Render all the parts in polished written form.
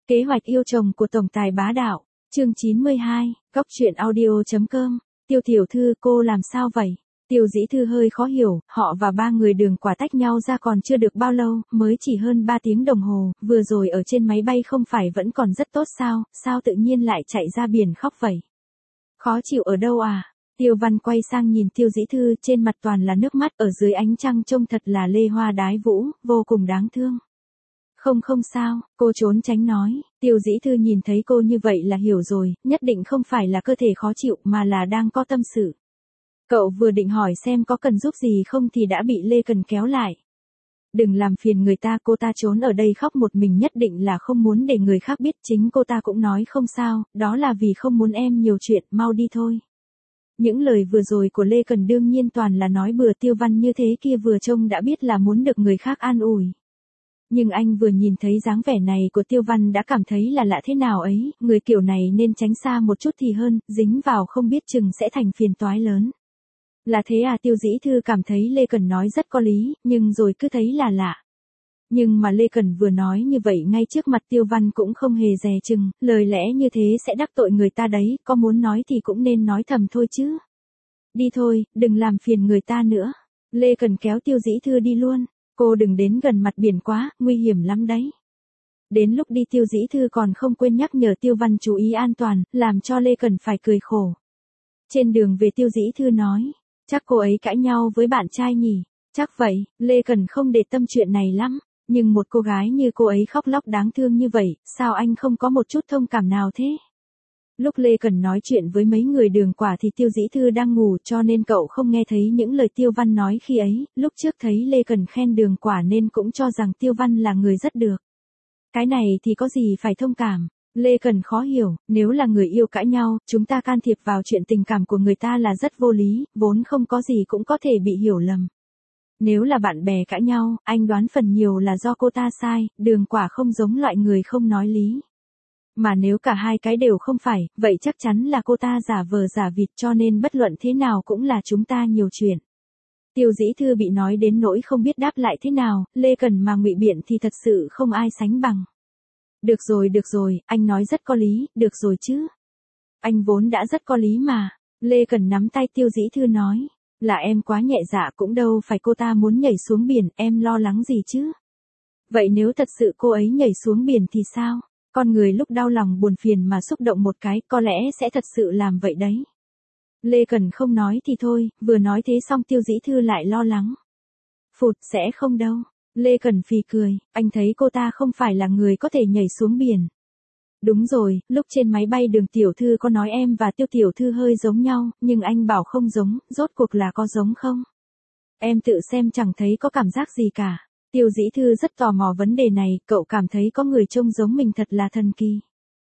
Kế hoạch yêu chồng của tổng tài bá đạo, chương 92, góc truyện audio.com, Tiêu tiểu thư cô làm sao vậy? Tiêu dĩ thư hơi khó hiểu, họ và ba người đường quả tách nhau ra còn chưa được bao lâu, mới chỉ hơn 3 tiếng đồng hồ, vừa rồi ở trên máy bay không phải vẫn còn rất tốt sao tự nhiên lại chạy ra biển khóc vậy? Khó chịu ở đâu à? Tiêu Văn quay sang nhìn Tiêu dĩ thư, trên mặt toàn là nước mắt, ở dưới ánh trăng trông thật là lê hoa đái vũ, vô cùng đáng thương. Không sao, cô trốn tránh nói. Tiêu dĩ thư nhìn thấy cô như vậy là hiểu rồi, nhất định không phải là cơ thể khó chịu mà là đang có tâm sự. Cậu vừa định hỏi xem có cần giúp gì không thì đã bị Lê Cần kéo lại. Đừng làm phiền người ta, cô ta trốn ở đây khóc một mình nhất định là không muốn để người khác biết, chính cô ta cũng nói không sao, đó là vì không muốn em nhiều chuyện, mau đi thôi. Những lời vừa rồi của Lê Cần đương nhiên toàn là nói bừa, Tiêu Văn như thế kia vừa trông đã biết là muốn được người khác an ủi. Nhưng anh vừa nhìn thấy dáng vẻ này của Tiêu Văn đã cảm thấy là lạ thế nào ấy, người kiểu này nên tránh xa một chút thì hơn, dính vào không biết chừng sẽ thành phiền toái lớn. Là thế à? Tiêu dĩ thư cảm thấy Lê Cần nói rất có lý, nhưng rồi cứ thấy là lạ. Nhưng mà Lê Cần vừa nói như vậy ngay trước mặt Tiêu Văn cũng không hề dè chừng, lời lẽ như thế sẽ đắc tội người ta đấy, có muốn nói thì cũng nên nói thầm thôi chứ. Đi thôi, đừng làm phiền người ta nữa. Lê Cần kéo Tiêu dĩ thư đi luôn. Cô đừng đến gần mặt biển quá, nguy hiểm lắm đấy. Đến lúc đi Tiêu dĩ thư còn không quên nhắc nhở Tiêu Văn chú ý an toàn, làm cho Lê Cần phải cười khổ. Trên đường về Tiêu dĩ thư nói, chắc cô ấy cãi nhau với bạn trai nhỉ? Chắc vậy, Lê Cần không để tâm chuyện này lắm, nhưng một cô gái như cô ấy khóc lóc đáng thương như vậy, sao anh không có một chút thông cảm nào thế? Lúc Lê Cần nói chuyện với mấy người đường quả thì Tiêu dĩ thư đang ngủ cho nên cậu không nghe thấy những lời Tiêu Văn nói khi ấy, lúc trước thấy Lê Cần khen đường quả nên cũng cho rằng Tiêu Văn là người rất được. Cái này thì có gì phải thông cảm? Lê Cần khó hiểu, nếu là người yêu cãi nhau, chúng ta can thiệp vào chuyện tình cảm của người ta là rất vô lý, vốn không có gì cũng có thể bị hiểu lầm. Nếu là bạn bè cãi nhau, anh đoán phần nhiều là do cô ta sai, đường quả không giống loại người không nói lý. Mà nếu cả hai cái đều không phải, vậy chắc chắn là cô ta giả vờ giả vịt, cho nên bất luận thế nào cũng là chúng ta nhiều chuyện. Tiêu dĩ thư bị nói đến nỗi không biết đáp lại thế nào, Lê Cần mà ngụy biện thì thật sự không ai sánh bằng. Được rồi, anh nói rất có lý, được rồi chứ. Anh vốn đã rất có lý mà. Lê Cần nắm tay Tiêu dĩ thư nói, là em quá nhẹ dạ, cũng đâu phải cô ta muốn nhảy xuống biển, em lo lắng gì chứ. Vậy nếu thật sự cô ấy nhảy xuống biển thì sao? Con người lúc đau lòng buồn phiền mà xúc động một cái, có lẽ sẽ thật sự làm vậy đấy. Lê Cần không nói thì thôi, vừa nói thế xong Tiêu dĩ thư lại lo lắng. Phụt, sẽ không đâu. Lê Cần phì cười, anh thấy cô ta không phải là người có thể nhảy xuống biển. Đúng rồi, lúc trên máy bay đường tiểu thư có nói em và Tiêu tiểu thư hơi giống nhau, nhưng anh bảo không giống, rốt cuộc là có giống không? Em tự xem chẳng thấy có cảm giác gì cả. Tiêu dĩ thư rất tò mò vấn đề này, cậu cảm thấy có người trông giống mình thật là thần kỳ.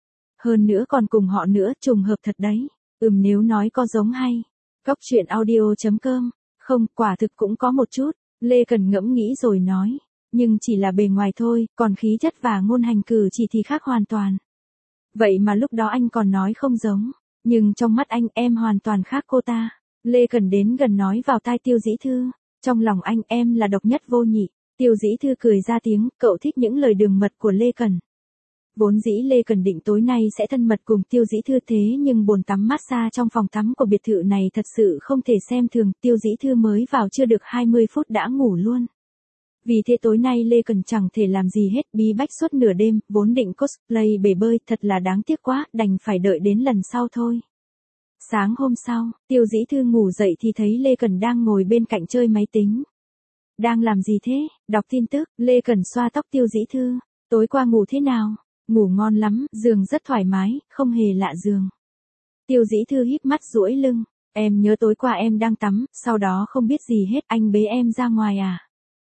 Hơn nữa còn cùng họ nữa, trùng hợp thật đấy. Nếu nói có giống hay. Góc truyện audio.com, không, quả thực cũng có một chút. Lê Cần ngẫm nghĩ rồi nói. Nhưng chỉ là bề ngoài thôi, còn khí chất và ngôn hành cử chỉ thì khác hoàn toàn. Vậy mà lúc đó anh còn nói không giống. Nhưng trong mắt anh em hoàn toàn khác cô ta. Lê Cần đến gần nói vào tai Tiêu dĩ thư. Trong lòng anh em là độc nhất vô nhị. Tiêu dĩ thư cười ra tiếng, cậu thích những lời đường mật của Lê Cần. Vốn dĩ Lê Cần định tối nay sẽ thân mật cùng Tiêu dĩ thư thế nhưng bồn tắm massage trong phòng tắm của biệt thự này thật sự không thể xem thường, Tiêu dĩ thư mới vào chưa được 20 phút đã ngủ luôn. Vì thế tối nay Lê Cần chẳng thể làm gì hết, bí bách suốt nửa đêm, vốn định cosplay bể bơi, thật là đáng tiếc quá, đành phải đợi đến lần sau thôi. Sáng hôm sau, Tiêu dĩ thư ngủ dậy thì thấy Lê Cần đang ngồi bên cạnh chơi máy tính. Đang làm gì thế? Đọc tin tức. Lê Cần xoa tóc Tiêu dĩ thư. Tối qua ngủ thế nào? Ngủ ngon lắm, giường rất thoải mái, không hề lạ giường. Tiêu dĩ thư híp mắt duỗi lưng. Em nhớ tối qua em đang tắm, sau đó không biết gì hết, anh bế em ra ngoài à?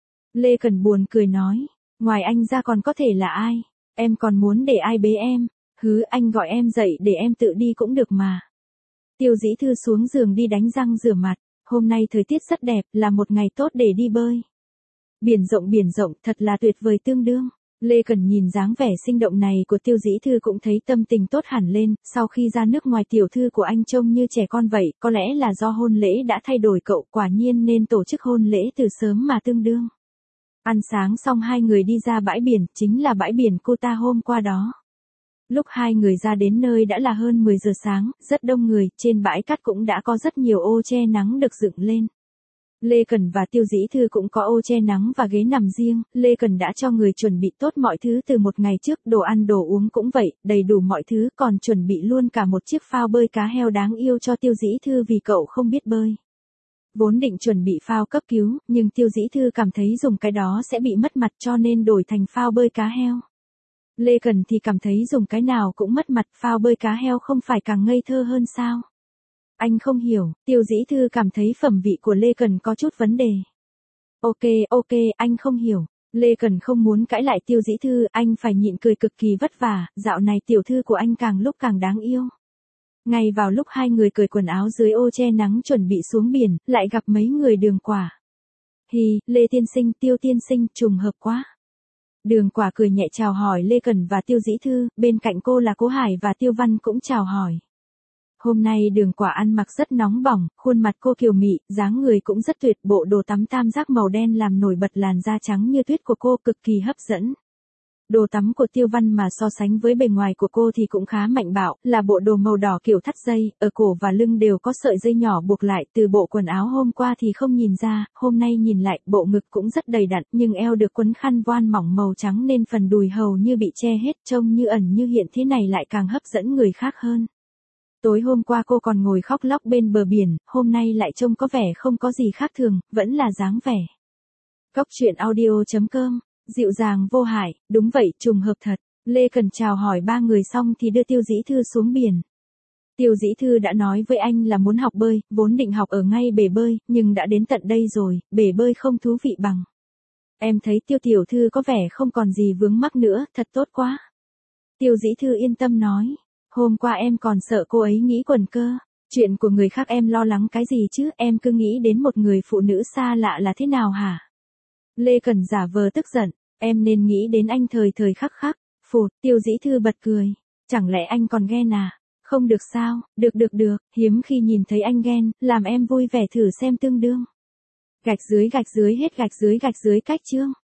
Lê Cần buồn cười nói. Ngoài anh ra còn có thể là ai? Em còn muốn để ai bế em? Anh gọi em dậy để em tự đi cũng được mà. Tiêu dĩ thư xuống giường đi đánh răng rửa mặt. Hôm nay thời tiết rất đẹp, là một ngày tốt để đi bơi. Biển rộng, thật là tuyệt vời tương đương. Lê Cần nhìn dáng vẻ sinh động này của Tiêu dĩ thư cũng thấy tâm tình tốt hẳn lên, sau khi ra nước ngoài tiểu thư của anh trông như trẻ con vậy, có lẽ là do hôn lễ đã thay đổi cậu, quả nhiên nên tổ chức hôn lễ từ sớm mà tương đương. Ăn sáng xong hai người đi ra bãi biển, chính là bãi biển Cô Ta hôm qua đó. Lúc hai người ra đến nơi đã là hơn 10 giờ sáng, rất đông người, trên bãi cát cũng đã có rất nhiều ô che nắng được dựng lên. Lê Cần và Tiêu Dĩ Thư cũng có ô che nắng và ghế nằm riêng, Lê Cần đã cho người chuẩn bị tốt mọi thứ từ một ngày trước, đồ ăn đồ uống cũng vậy, đầy đủ mọi thứ, còn chuẩn bị luôn cả một chiếc phao bơi cá heo đáng yêu cho Tiêu Dĩ Thư vì cậu không biết bơi. Vốn định chuẩn bị phao cấp cứu, nhưng Tiêu Dĩ Thư cảm thấy dùng cái đó sẽ bị mất mặt cho nên đổi thành phao bơi cá heo. Lê Cần thì cảm thấy dùng cái nào cũng mất mặt, phao bơi cá heo không phải càng ngây thơ hơn sao? Anh không hiểu, Tiêu Dĩ Thư cảm thấy phẩm vị của Lê Cần có chút vấn đề. Ok, anh không hiểu. Lê Cần không muốn cãi lại Tiêu Dĩ Thư, anh phải nhịn cười cực kỳ vất vả, dạo này tiểu thư của anh càng lúc càng đáng yêu. Ngay vào lúc hai người cởi quần áo dưới ô che nắng chuẩn bị xuống biển, lại gặp mấy người Đường Quả. Hi, Lê tiên sinh, Tiêu tiên sinh, trùng hợp quá. Đường Quả cười nhẹ chào hỏi Lê Cần và Tiêu Dĩ Thư, bên cạnh cô là Cố Hải và Tiêu Văn cũng chào hỏi. Hôm nay Đường Quả ăn mặc rất nóng bỏng, khuôn mặt cô kiều mị, dáng người cũng rất tuyệt, bộ đồ tắm tam giác màu đen làm nổi bật làn da trắng như tuyết của cô cực kỳ hấp dẫn. Đồ tắm của Tiêu Văn mà so sánh với bề ngoài của cô thì cũng khá mạnh bạo, là bộ đồ màu đỏ kiểu thắt dây, ở cổ và lưng đều có sợi dây nhỏ buộc lại, từ bộ quần áo hôm qua thì không nhìn ra, hôm nay nhìn lại, bộ ngực cũng rất đầy đặn, nhưng eo được quấn khăn voan mỏng màu trắng nên phần đùi hầu như bị che hết, trông như ẩn như hiện thế này lại càng hấp dẫn người khác hơn. Tối hôm qua cô còn ngồi khóc lóc bên bờ biển, hôm nay lại trông có vẻ không có gì khác thường, vẫn là dáng vẻ. Cóc truyện audio.com, dịu dàng vô hại, đúng vậy, trùng hợp thật. Lê Cần chào hỏi ba người xong thì đưa Tiêu Dĩ Thư xuống biển. Tiêu Dĩ Thư đã nói với anh là muốn học bơi, vốn định học ở ngay bể bơi, nhưng đã đến tận đây rồi, bể bơi không thú vị bằng. Em thấy Tiêu tiểu thư có vẻ không còn gì vướng mắc nữa, thật tốt quá. Tiêu Dĩ Thư yên tâm nói. Hôm qua em còn sợ cô ấy nghĩ quẩn cơ. Chuyện của người khác em lo lắng cái gì chứ, em cứ nghĩ đến một người phụ nữ xa lạ là thế nào hả? Lê Cần giả vờ tức giận, em nên nghĩ đến anh thời thời khắc khắc. Phụt, Tiêu Dĩ Thư bật cười. Chẳng lẽ anh còn ghen à? Không được sao, được, hiếm khi nhìn thấy anh ghen, làm em vui vẻ thử xem tương đương. Gạch dưới hết gạch dưới cách chương.